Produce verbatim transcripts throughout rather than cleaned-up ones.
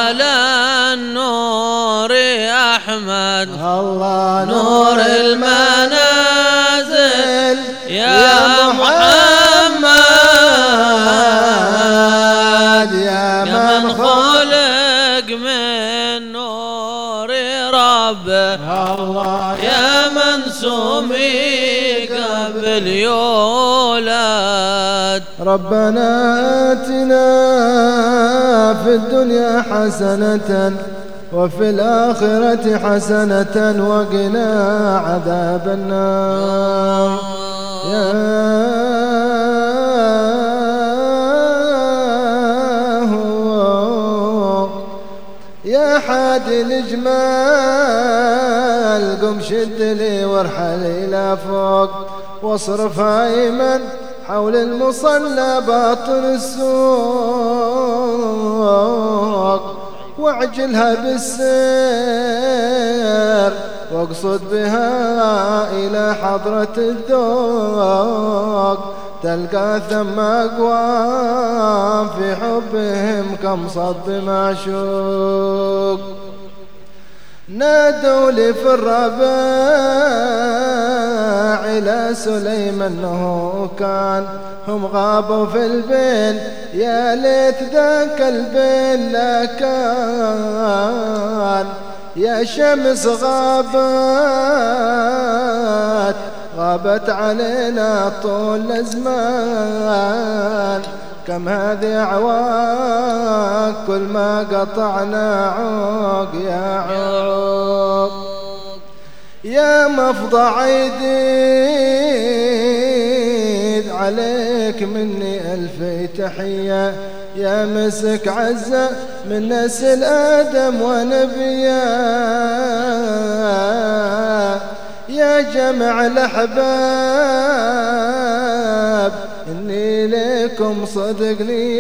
على النور أحمد الله نور المنازل يا محمد يا من خلق من نور ربه الله يا من سمي قبل يولد. ربنا آتنا في الدنيا حسنة وفي الآخرة حسنة وقنا عذاب النار. يا يا حادي الجمال قم شد لي وارحل إلى فوق واصرف أيمن حول المصلى باطن السوق واعجلها بالسير واقصد بها إلى حضرة الذوق تلقى ثم أقوام في حبهم كم صد معشوق. نادوا لي في الرباع إلى سليم أنه كان هم غابوا في البين يا ليت ذاك البين لا كان. يا شمس غابت غابت علينا طول الزمان كم هذه عواق كل ما قطعنا عوق يا عوق. يا مفضع عيديد عليك مني ألف تحية يا مسك عزة من نسل آدم ونبيا يا جمع الأحباب إني لكم صدق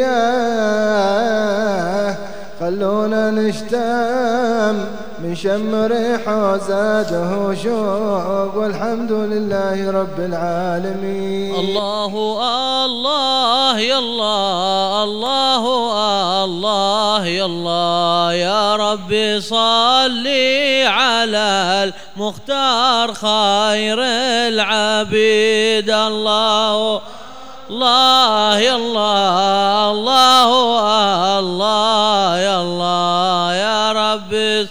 لياه خلونا نشتم من شم ريحه زاده شوق والحمد لله رب العالمين. الله الله يا الله الله الله يا الله يا ربي صلي على المختار خير العبيد. الله الله يا الله الله الله يا الله يا ربي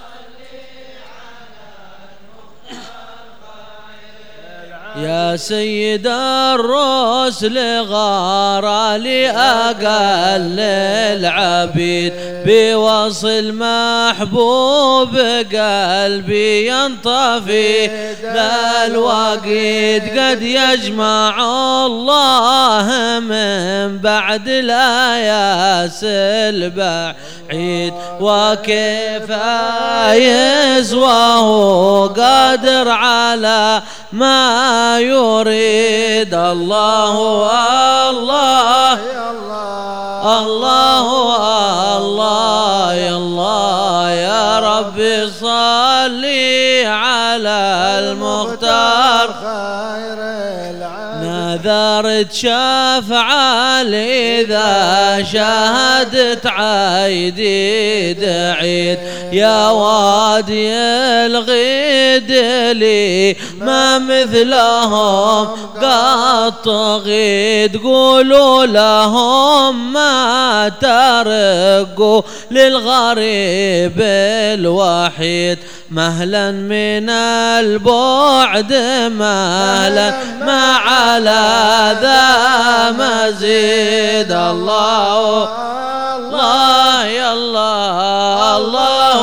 يا سيد الرسل غار لأقل العبيد بوصل محبوب قلبي ينطفي ذا الوقيد قد يجمع الله من بعد لا ياسل بعيد وكيف آيز وهو قادر على ما يريد. الله الله يا الله الله الله يا الله يا ربي صلي على المختار خير العالم. نذرت شفعة إذا شهدت عيدي دعيد يا وادي الغيد لي ما مثلهم قد طغيت قولوا لهم ما ترقوا للغريب الوحيد مهلا من البعد مهلا ما على ذا مزيد. الله الله يا الله الله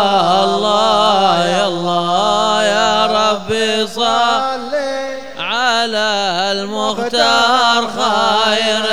الله يا الله يا ربي صل على المختار خير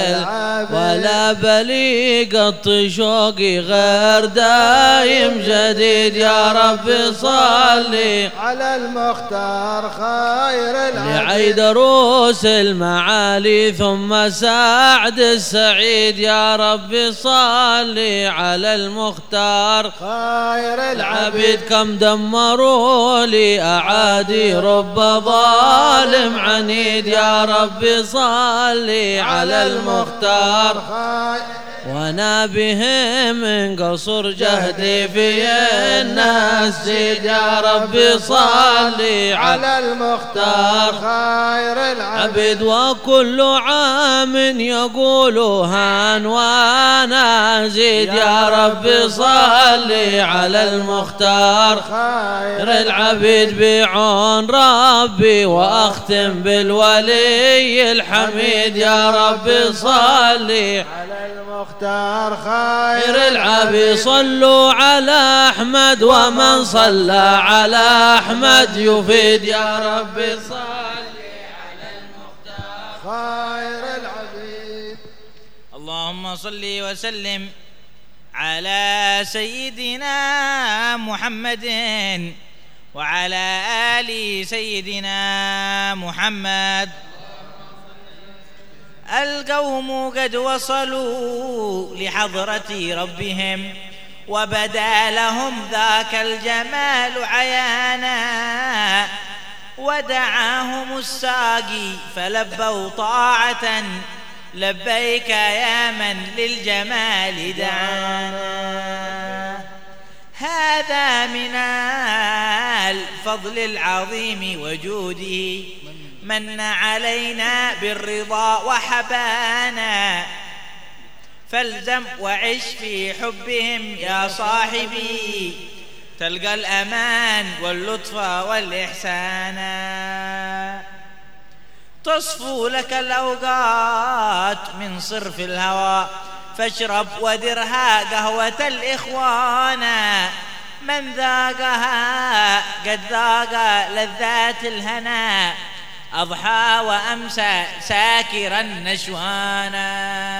ولا بلي قط شوقي غير دايم جديد. يا رب صلي على المختار خير العبيد لعيد روس المعالي ثم سعد السعيد. يا رب صلي على المختار خير العبيد كم دمروا لي أعادي رب ظالم عنيد. يا رب صلي على المختار وانا بهم من قصر جهدي في الناس زيد يا ربي صلي على المختار خير العبيد. وكل عام يقولها وانا زيد يا ربي صلي على المختار خير العبيد بعون ربي. واختم بالولي الحميد يا ربي صلي على المختار خير العبيد. صلوا على أحمد ومن صلى على أحمد يفيد يا ربي صلي على المختار خير العبيد. اللهم صل وسلم على سيدنا محمد وعلى آل سيدنا محمد. القوم قد وصلوا لحضرة ربهم وبدا لهم ذاك الجمال عيانا. ودعاهم الساقي فلبوا طاعة لبيك يا من للجمال دعانا. هذا من الفضل العظيم وجوده من علينا بالرضا وحبانا. فالزم وعش في حبهم يا صاحبي تلقى الأمان واللطف والإحسان. تصفو لك الأوقات من صرف الهوى فاشرب ودرها قهوة الإخوان. من ذاقها قد ذاق لذات الهنا أضحى وأمسى ساكرا نشوانا.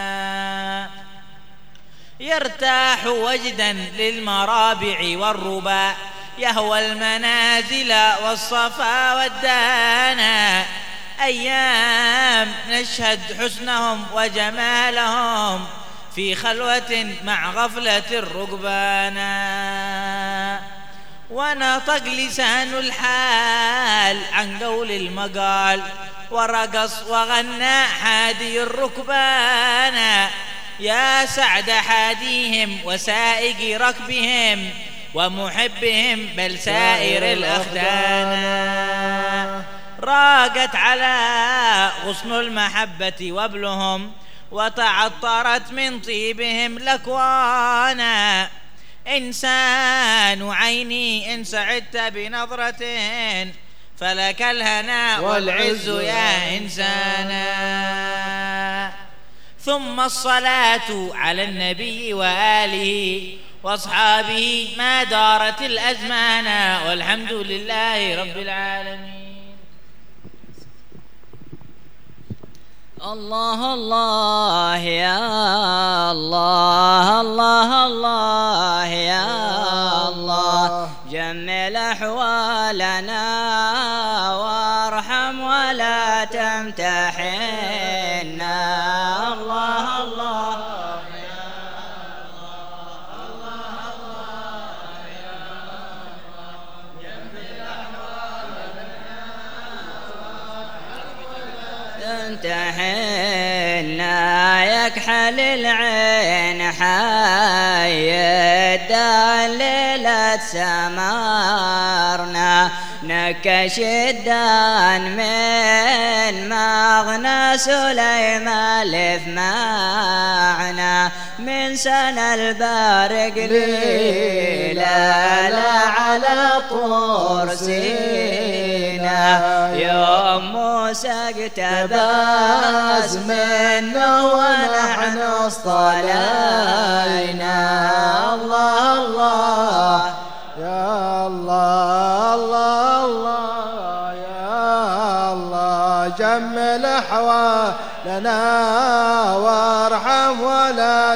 يرتاح وجدا للمرابع والربا يهوى المنازل والصفا والدانا. أيام نشهد حسنهم وجمالهم في خلوة مع غفلة الركبانا. ونطق لسان الحال عن قول المقال ورقص وغنى حادي الركبانا. يا سعد حاديهم وسائق ركبهم ومحبهم بل سائر الأخدان. راقت على غصن المحبة وابلهم وتعطرت من طيبهم لكوانا. إنسان عيني إن سعدت بنظرة فلك الهنا والعز يا إنسانا. ثم الصلاة على النبي وآله وأصحابه ما دارت الأزمان والحمد لله رب العالمين. الله الله يا الله الله الله يا الله جمل أحوالنا وارحم ولا تمتحنا. الله الله يا الله الله الله يا الله جمل أحوالنا تمتحنا. يكحل العين حي الدليلة سمارنا. نكش الدان من مغنى سليمان لف معنا. من سنة البارق ليلة على طور سينا. يوم موسى اقتبس منه ونحن اصطلينا. الله الله يا الله الله الله يا الله جمل أحوالنا وارحم ولا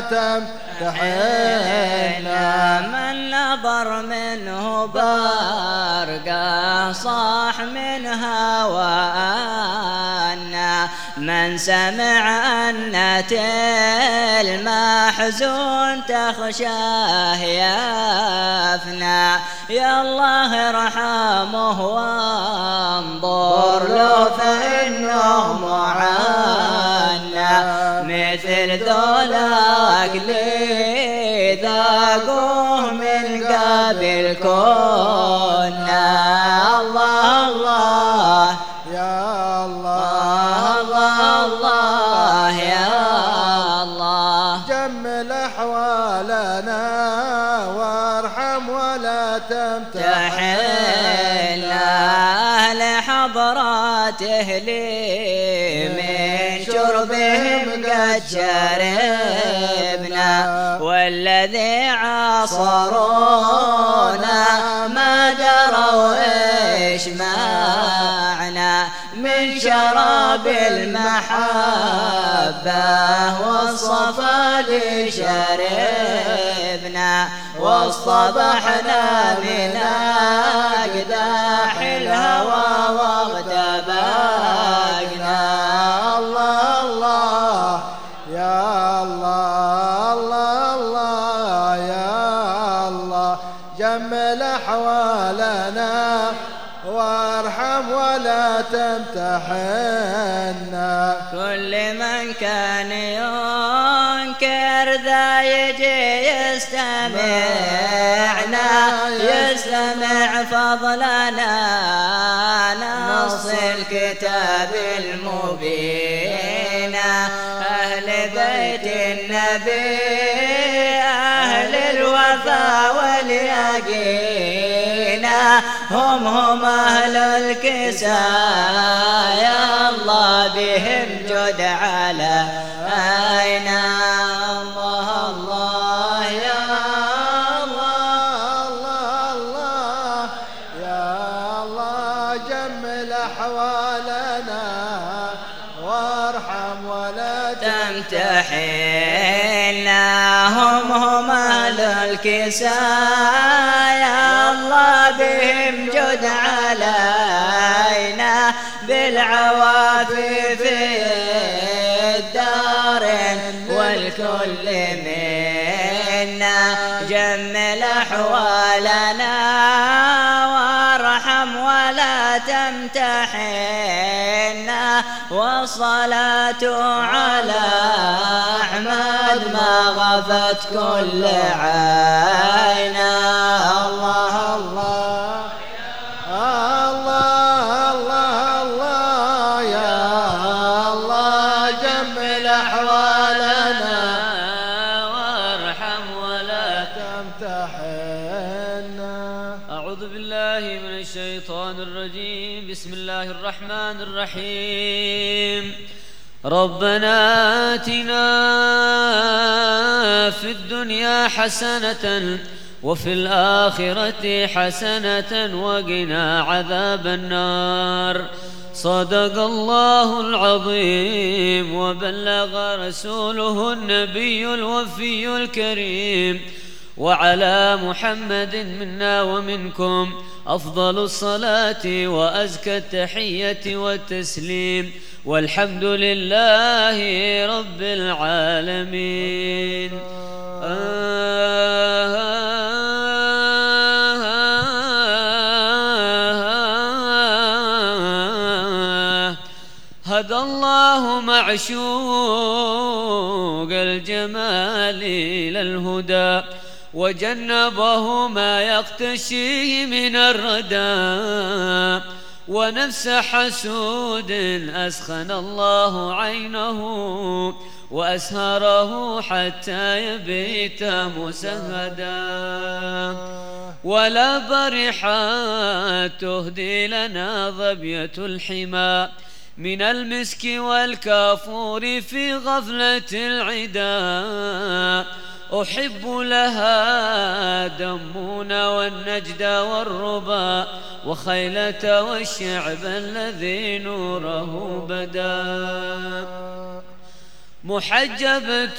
تمتحنا. من نظر منه بارقة صاح منها وأنا. من سمع أنة المحزون تخشاه يفنى. يا الله ارحمه وانظر له فإنه معنا. مثل ذولاك لي ذاقوه من قبل كنا. الله الله يا الله الله الله يا الله. جمل أحوالنا وارحم ولا تمتحنا لحضراته لي من شربهم قد شربنا والذي عاصرونا ما دروا إيش معنا من شراب المحبة والصفا اللي شربنا واصطبحنا من أقداح الهوى واغتبقنا. الله الله يا الله الله الله يا الله. جمل أحوالنا وارحم ولا تمتحنا كل من كان ينكر ذا يجي يستمعنا يستمع فضلنا نص الكتاب المبين. أهل بيت النبي أهل الوفا واليقين هم هم أهل الكساء يا الله بهم جد على عينا. الله الله يا الله الله الله يا الله. جمل أحوالنا وارحم ولا تمتحنا هم هم أهل الكساء يا الله بهم جد علينا بالعوافي في الدارين والكل منا. جمل أحوالنا وارحم ولا تمتحنا والصلاة على أحمد ما غفت كل عينا. الله الله الله الله الله يا الله. جمل أحوالنا وارحم ولا تمتحنا. أعوذ بالله من الشيطان الرجيم. بسم الله الرحمن الرحيم. ربنا آتنا في الدنيا حسنة وفي الآخرة حسنة وقنا عذاب النار. صدق الله العظيم وبلغ رسوله النبي الوفي الكريم. وعلى محمد منا ومنكم أفضل الصلاة وأزكى التحية والتسليم والحمد لله رب العالمين. هدى الله معشوق الجمال إلى الهدى وجنبه ما يقتشيه من الردى. ونفس حسود أسخن الله عينه وأسهره حتى يبيت مسهدا. ولا برحات تهدي لنا ظبية الحمى من المسك والكافور في غفلة العدا. أحب لها دمون والنجد والربا وخيلة والشعب الذي نوره بدا. محجبة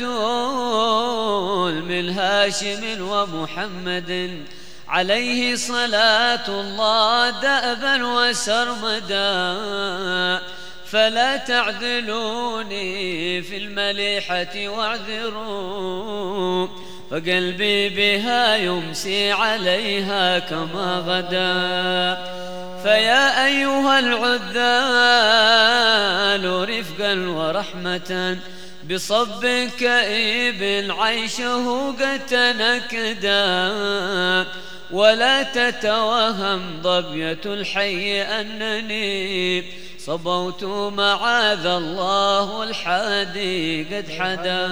من هاشم ومحمد عليه صلاة الله دأبا وسرمدا. فلا تعذلوني في المليحة واعذروا فقلبي بها يمسي عليها كما غدا. فيا أيها العذال رفقا ورحمة بصب كئيب عيشه قد تنكدا ولا تتوهم ضبية الحي أنني صبوت معاذ الله الحادي قد حدا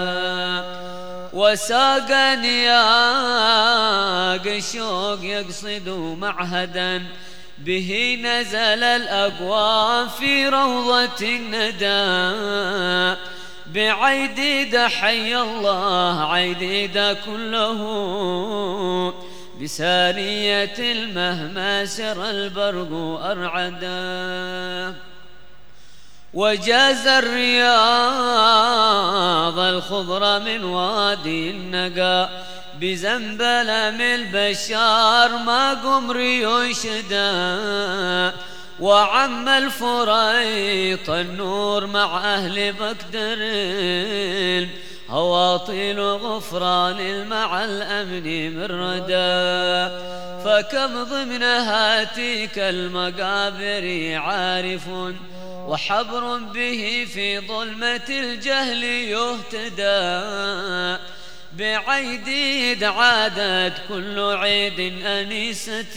وساقني يا الشوق يقصد معهدا به نزل الأقوام في روضة الندى بعيديد حي الله عيديد كله بسانية المهما سر البرق أرعدا وجاز الرياض الخضر من وادي النقا بزنبلم البشار ما قمر يشدا وعم الفريط النور مع أهل بكدر هواطيل غفران مع الأمن من ردا فكم ضمن هاتيك المقابر عارف وحبر به في ظلمة الجهل يهتدى بعيديد عادت كل عيد أنيسة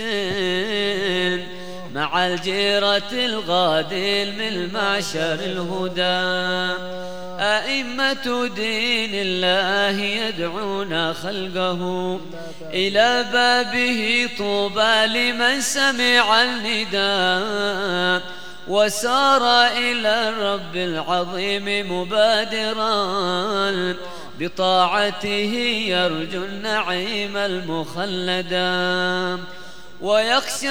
مع الجيرة الغادل من معشر الهدى أئمة دين الله يدعون خلقه إلى بابه طوبى لمن سمع النداء وسار إلى الرب العظيم مبادرا بطاعته يرجو النعيم المخلدا ويخشى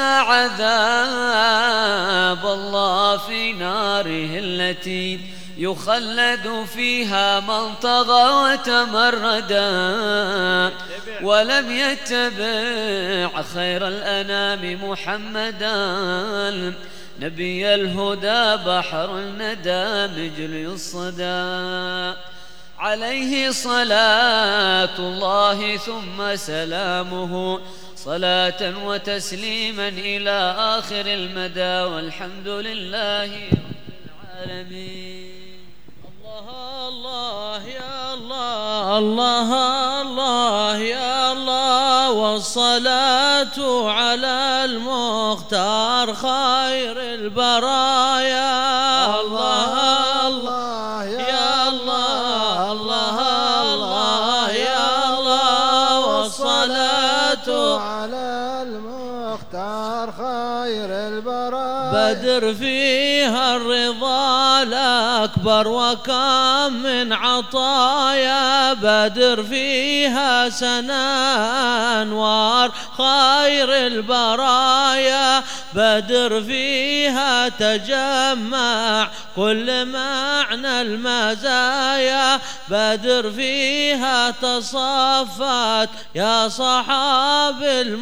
عذاب الله في ناره التي يخلد فيها من طغى وتمردا ولم يتبع خير الأنام محمدا نبي الهدى بحر الندى مجلي الصدى عليه صلاة الله ثم سلامه صلاة وتسليما إلى آخر المدى والحمد لله رب العالمين. الله الله يا الله الله الله يا الله والصلاة على المختار خير البرايا الله الله يا الله الله الله يا الله والصلاة على المختار خير البرايا بدر فيها الرضا الأكبر وكم من عطايا بدر فيها سنا أنوار خير البرايا بدر فيها تجمع كل معنى المزايا بدر فيها تصفت يا صحاب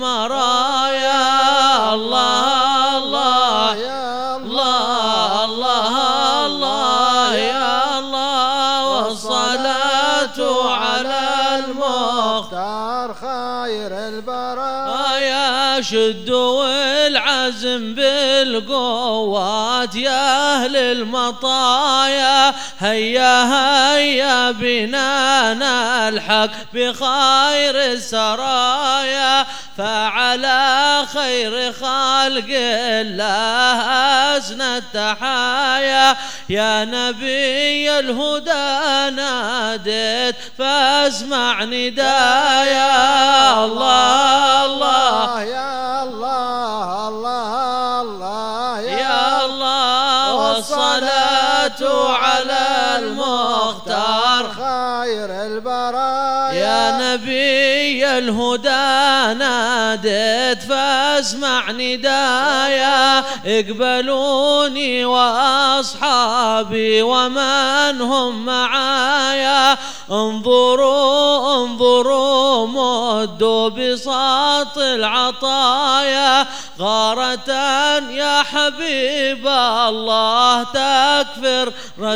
المرايا الله الله يا الله الله الله يا الله والصلاة على المختار خير البرايا شدوا العزم بالقوات يا أهل المطايا هيا هيا بنا نلحق بخير السرايا فعلى خير خلق الله أسنى التحايا يا نبي الهدى ناديت فاسمع ندايا الله الله يا الله الله الله يا الله والصلاة على المختار خير البرايا يا نبي الهدى ناديت فاسمع ندايا اقبلوني وأصحابي ومن هم معايا انظروا انظروا مدوا بساط العطايا غارة يا حبيب الله تكفر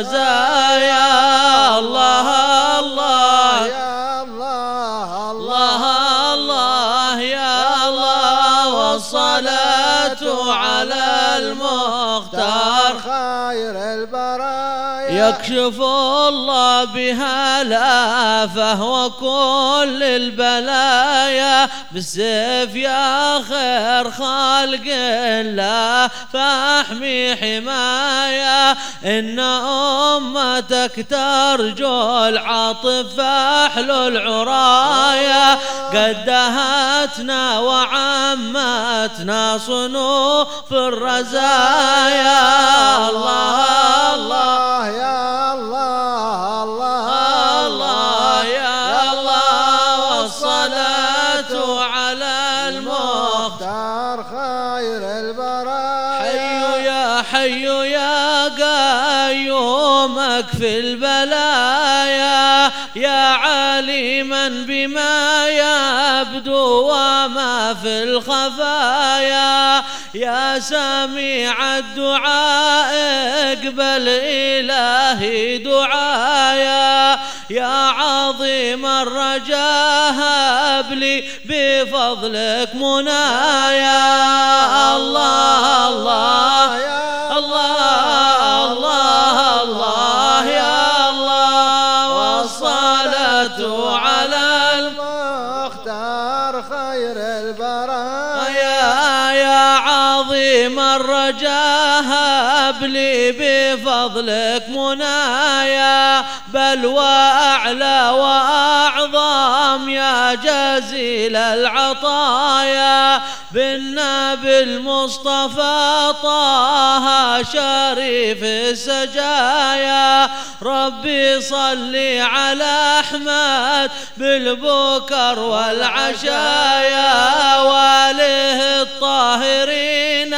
رزايا الله الله يا الله الله الله يا الله والصلاة على المختار خير البرايا يكشف الله بها الآفة وكل البلايا بالسيف يا خير خالق الله فاحمي حمايا إن أمتك ترجو العطف فاحلو العرايا قد دهتنا وعمتنا صنوف الرزايا الله الله يا الله الله الله يا الله والصلاة على المختار خير البرايا حي يا حي يا قيومك في البلايا يا عالما بما يبدو وما في الخفايا يا سميع الدعاء اقبل إلهي دعايا يا عظيم الرجاء هب لي بفضلك منايا الله الله يا الله الله الله يا الله والصلاة على المختار خير البرايا يا عظيم الرجاء هب لي بفضلك منايا بل وأعلى وأعظم يا جزيل العطايا بالنبي المصطفى طه شريف السجايا ربي صلي على أحمد بالبكر والعشايا واله الطاهرين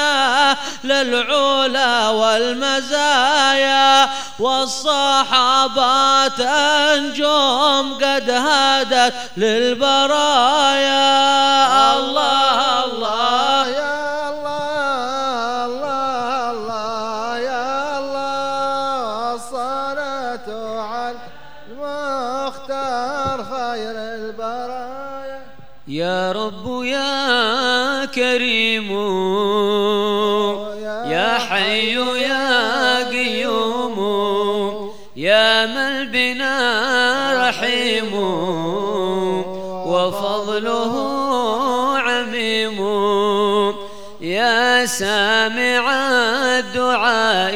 للعلا والمزايا والصحابات أنجم قد هادت للبرايا الله الله يا الله الله الله يا الله الصلاة على المختار خير البرايا يا رب يا كريم يا حي يا قيوم يا من بنا رحيم وفضله عميم يا سامع الدعاء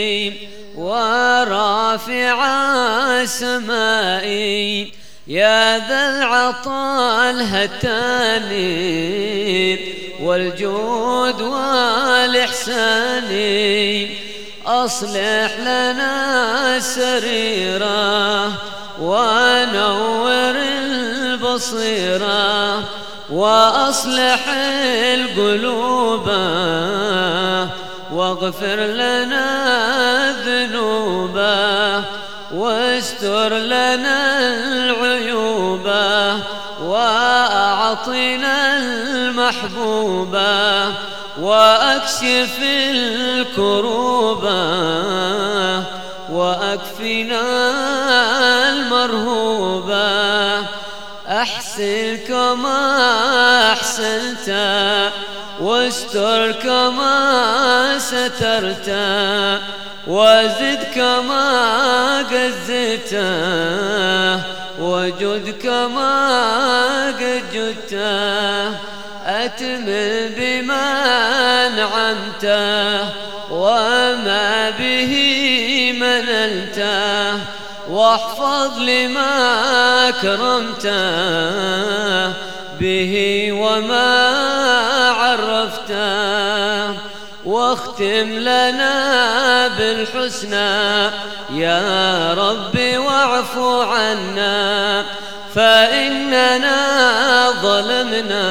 ورافع السماء يا ذا العطاء الهتان والجود والإحسان أصلح لنا السريرة ونور البصيرة وأصلح القلوب واغفر لنا الذنوب واستر لنا العيوب وأعطنا المحبوب وأكشف الكروب وأكفنا المرهوب أحسن كما أحسنت واستر كما سترت وزد كما قزت وجد كما قد جدت أتمم بما أنعمت وما به منلت واحفظ لما أكرمت به وما عرفت واختم لنا بالحسنى يا رب واعف عنا فإننا ظلمنا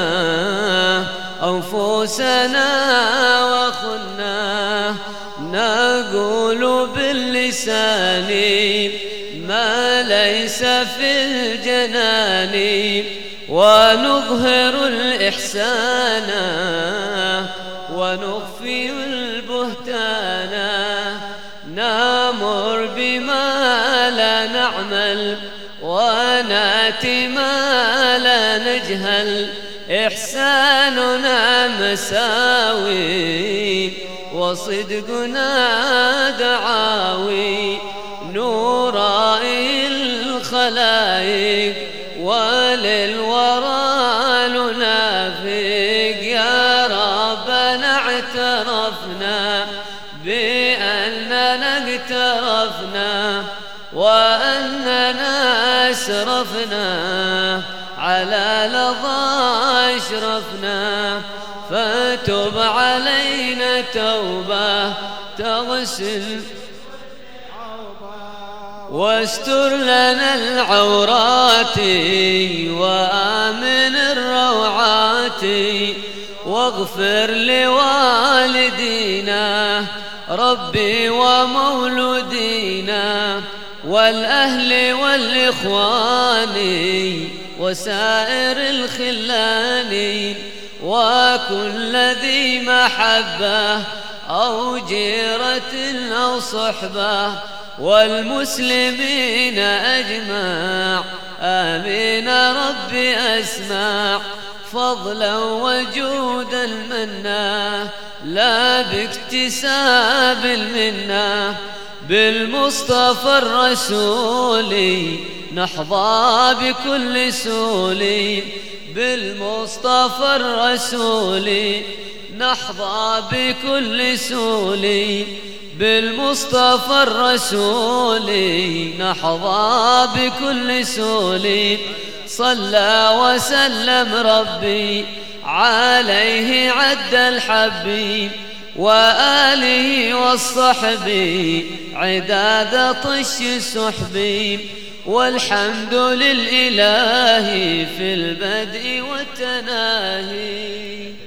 أنفسنا وخنا نقول باللسان ما ليس في الجنان ونظهر الإحسان ونخفي البهتان نامر بما لا نعمل وناتي ما لا نجهل إحساننا مساوي وصدقنا دعاوي نورائي الخلايق وللورى ننافق. يا ربنا اعترفنا بأننا اقترفنا وأننا أسرفنا على لظى أشرفنا، فتب علينا توبة تغسل واستر لنا العورات وآمن الروعات، واغفر لوالدينا ربي ومولودينا والأهل والإخوان وسائر الخلان وكل ذي محبة أو جيرة أو صحبة والمسلمين أجمع. آمين ربي أسمع فضلا وجودا منا لا باكتساب منا، بالمصطفى الرسول نحظى بكل سول، بالمصطفى الرسول نحظى بكل سول، بالمصطفى الرسول نحظى بكل سول. صلى وسلم ربي عليه عد الحبيب وآله والصحب عداد طش سحبي، والحمد للإله في البدء والتناهي.